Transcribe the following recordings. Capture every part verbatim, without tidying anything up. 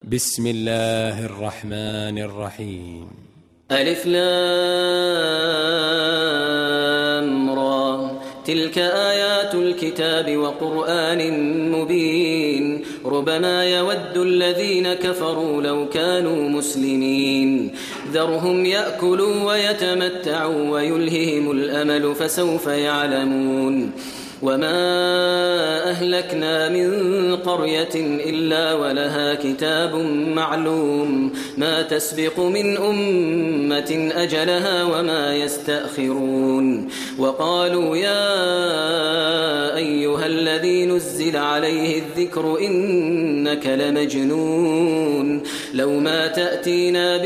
بسم الله الرحمن الرحيم. ألف لام را تلك آيات الكتاب وقرآن مبين ربما يود الذين كفروا لو كانوا مسلمين ذرهم يأكلوا ويتمتعوا ويلههم الأمل فسوف يعلمون وما أهلكنا من قرية إلا ولها كتاب معلوم ما تسبق من أمة أجلها وما يستأخرون وقالوا يا أيها الذي نزل عليه الذكر إنك لمجنون لو ما تأتينا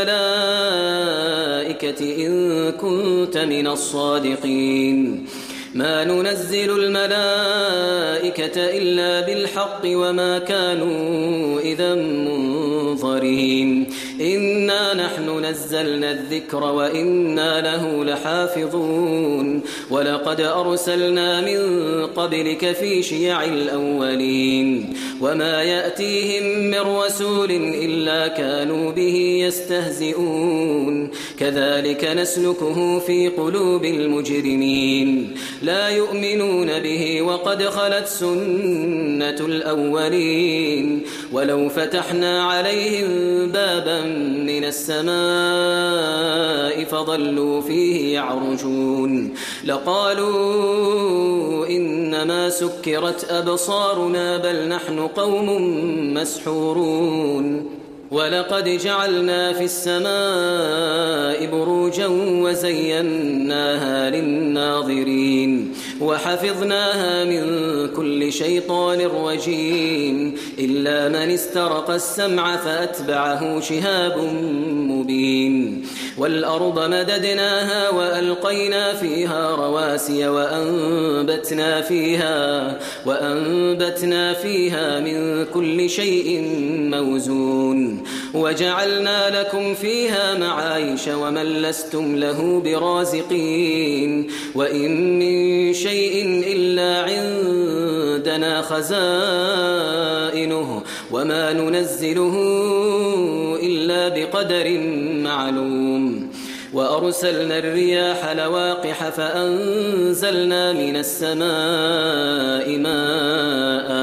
بالملائكة إن كنت من الصادقين ما ننزل الملائكة إلا بالحق وما كانوا إذا منظرين إنا نحن نزلنا الذكر وإنا له لحافظون ولقد أرسلنا من قبلك في شيع الأولين وما يأتيهم من رسول إلا كانوا به يستهزئون كذلك نسلكه في قلوب المجرمين لا يؤمنون به وقد خلت سنة الأولين ولو فتحنا عليهم بابا من السماء فظلوا فيه يعرجون لقالوا إنما سكرت أبصارنا بل نحن قوم مسحورون ولقد جعلنا في السماء بروجا وزيناها للناظرين وحفظناها من كل شيطان رجيم إلا من استرق السمع فأتبعه شهاب مبين والأرض مددناها وألقينا فيها رواسي وأنبتنا فيها وأنبتنا فيها من كل شيء موزون وجعلنا لكم فيها معايش ومن لستم له برازقين وإن من شيء إلا عندنا خزائنه وما ننزله إلا بقدر معلوم وأرسلنا الرياح لواقح فأنزلنا من السماء ماء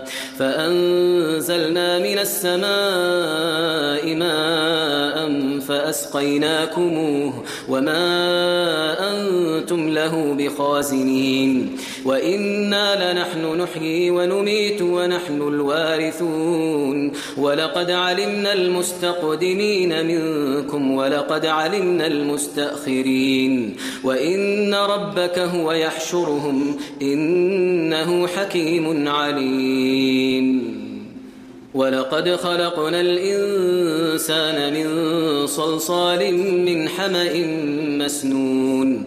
فأنزلنا من السماء ماء فأسقيناكموه وما أنتم له بخازنين وإنا لنحن نحيي ونميت ونحن الوارثون ولقد علمنا المستقدمين منكم ولقد علمنا المستأخرين وإن ربك هو يحشرهم إنه حكيم عليم ولقد خلقنا الإنسان من صلصال من حمأ مسنون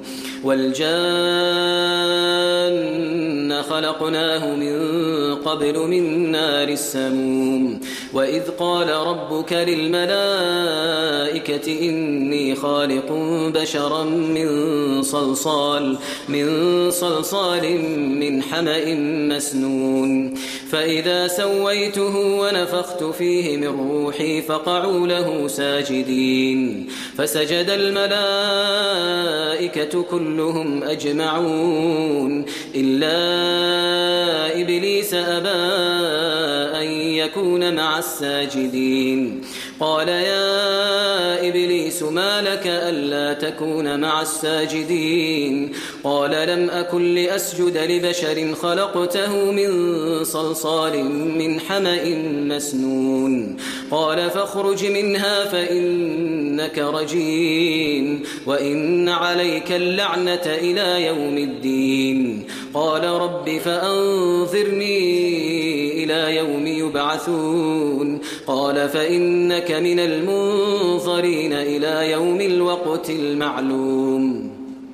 والجان خلقناه من قبل من نار السموم وإذ قال ربك للملائكة إني خالق بشرا من صلصال من صلصال من حمأ مسنون فإذا سويته ونفخت فيه من روحي فقعوا له ساجدين فسجد الملائكة كلهم أجمعون إلا إبليس أبى أن يكون مع الساجدين قال يا إبليس ما لك ألا تكون مع الساجدين قال لم أكن لأسجد لبشر خلقته من صلصال من حمأ مسنون قال فاخرج منها فإنك رجيم وإن عليك اللعنة إلى يوم الدين قال رب فأنظرني إلى يوم يبعثون قال فإنك من المنظرين إلى يوم الوقت المعلوم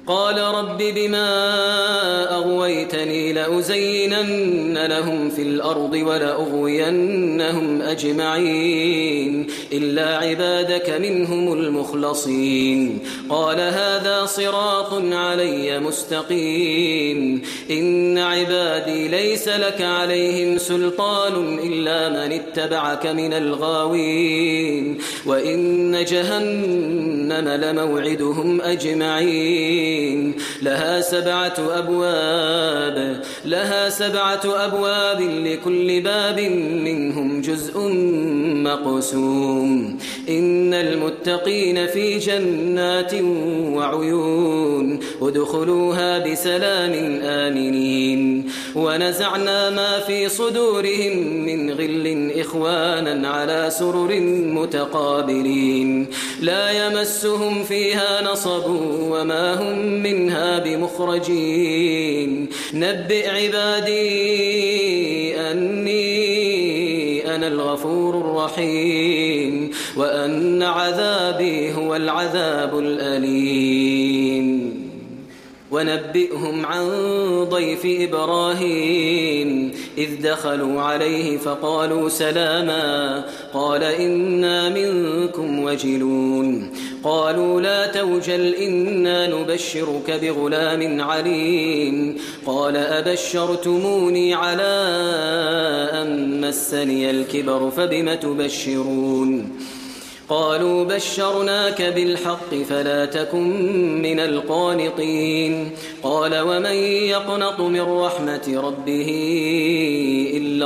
قال رب بما أغويتني لأزينن لهم في الأرض ولأغوينهم أجمعين إلا عبادك منهم المخلصين قال هذا صراط علي مستقيم إن عبادي ليس لك عليهم سلطان إلا من اتبعك من الغاوين وإن جهنم لموعدهم أجمعين لها سبعة أبواب لها سبعة أبواب لكل باب منهم جزء مقسوم إن المتقين في جنات وعيون ادخلوها بسلام آمنين ونزعنا ما في صدورهم من غل إخوانا على سرر متقابلين لا يمسهم فيها نصب وما هم منها بمخرجين نبئ عبادي أني أنا الغفور الرحيم وأن عذابي هو العذاب الأليم ونبئهم عن ضيف إبراهيم إذ دخلوا عليه فقالوا سلاما قال إنا منكم وجلون قالوا لا توجل إنا نبشرك بغلام عليم قال أبشرتموني على أن مسني الكبر فبم تبشرون قالوا بشرناك بالحق فلا تكن من القانطين قال ومن يقنط من رحمة ربه إلا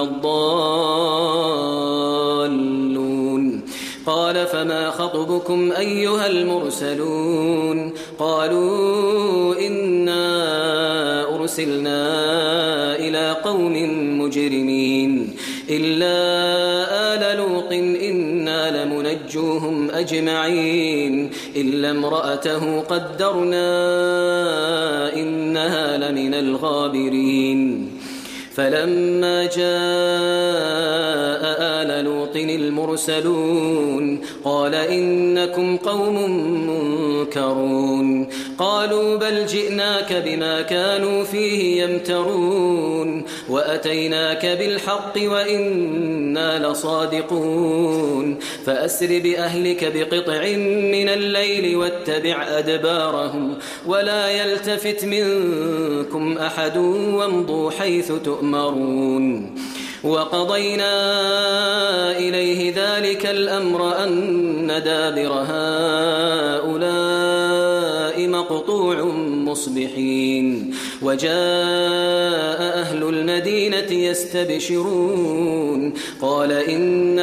الضالون قال فما خطبكم أيها المرسلون قالوا إنا أرسلنا إلى قوم مجرمين إلا آل لوط إنا لمنجوهم أجمعين إلا امرأته قدرنا إنها لمن الغابرين فلما جاء آل لوط المرسلون قال إنكم قوم منكرون قالوا بل جئناك بما كانوا فيه يمترون وأتيناك بالحق وإنا لصادقون فأسر بأهلك بقطع من الليل واتبع أدبارهم ولا يلتفت منكم أحد وامضوا حيث تؤمرون وقضينا إليه ذلك الأمر أن دابر هؤلاء مقطوع مصبحين وجاء أهل المدينة يستبشرون قال إن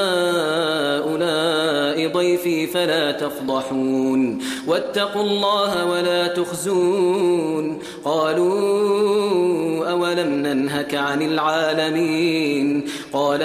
هؤلاء ضيفي فلا تفضحون واتقوا الله ولا تخزون قالوا أولم ننهك عن العالمين قال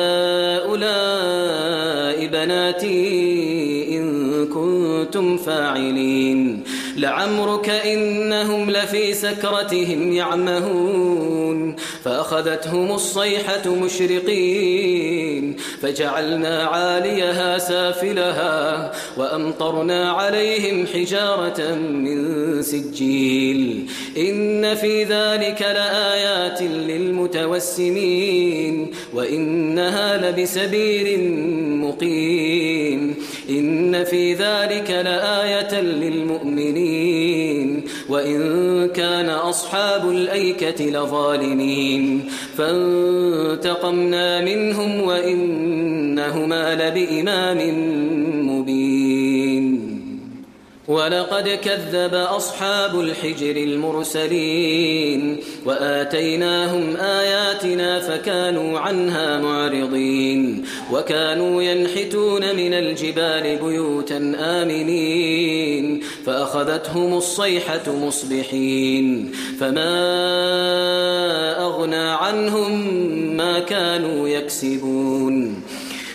هؤلاء بناتي إن كنتم فاعلين لعمرك إنهم لفي سكرتهم يعمهون فأخذتهم الصيحة مشرقين فجعلنا عاليها سافلها وأمطرنا عليهم حجارة من سجيل إن في ذلك لآيات للمتوسمين وإنها لبسبيل مقيم إن في ذلك لآية للمؤمنين وإن كان أصحاب الأيكة لظالمين فانتقمنا منهم وإنهما لبإمام مبين ولقد كذب أصحاب الحجر المرسلين وآتيناهم آياتنا فكانوا عنها معرضين وكانوا ينحتون من الجبال بيوتا آمنين فأخذتهم الصيحة مصبحين فما أغنى عنهم ما كانوا يكسبون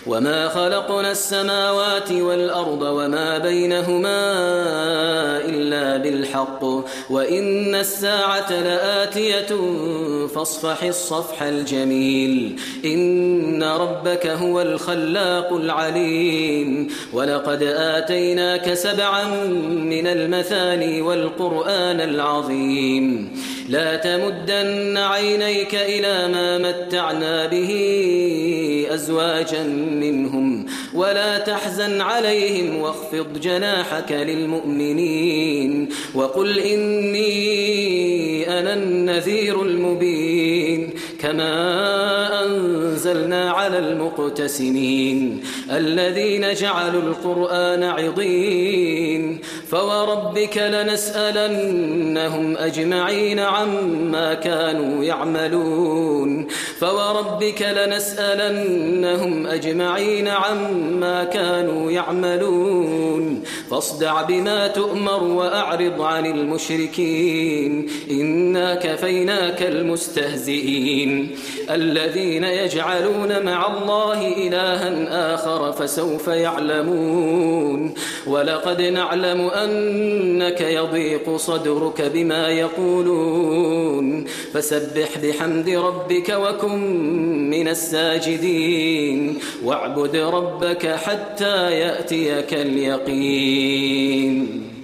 وما خلقنا السماوات والأرض وما بينهما إلا بالحق وإن الساعة لآتية فاصفح الصفح الجميل إن ربك هو الخلاق العليم ولقد آتيناك سبعا من المثاني والقرآن العظيم لا تمدن عينيك إلى ما متعنا به أزواجا منهم ولا تحزن عليهم واخفض جناحك للمؤمنين وقل إني أنا النذير المبين كما أنزلنا على المقتسمين الذين جعلوا القرآن عضين فوربك لنسألنهم أجمعين عما كانوا يعملون فوربك لنسألنهم أجمعين عما كانوا يعملون فاصدع بما تؤمر وأعرض عن المشركين إنا كفيناك المستهزئين الذين يجعلون مع الله إلها آخر فسوف يعلمون ولقد نعلم أنك يضيق صدرك بما يقولون فسبح بحمد ربك وكن من الساجدين واعبد ربك حتى يأتيك اليقين.